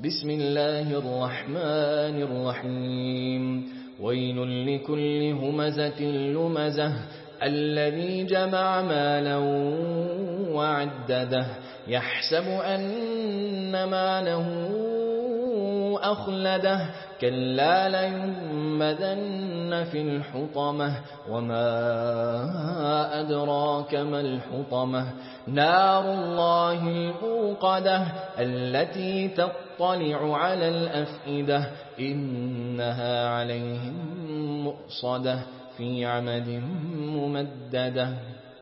بسم الله الرحمن الرحيم ويل لكل همزة لمزة الذي جمع مالا وعدده يحسب أن ماله أخلده كلا لينبذن في الحطمة وما أدراك ما الحطمة نار الله الموقدة التي تطلع على الأفئدة إنها عليهم مؤصدة في عمد ممددة